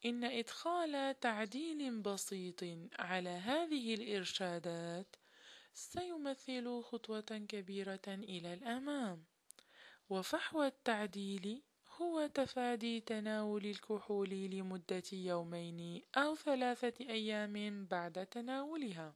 إن إدخال تعديل بسيط على هذه الإرشادات سيمثل خطوة كبيرة إلى الأمام، وفحوى التعديل هو تفادي تناول الكحول لمدة يومين أو 3 أيام بعد تناولها.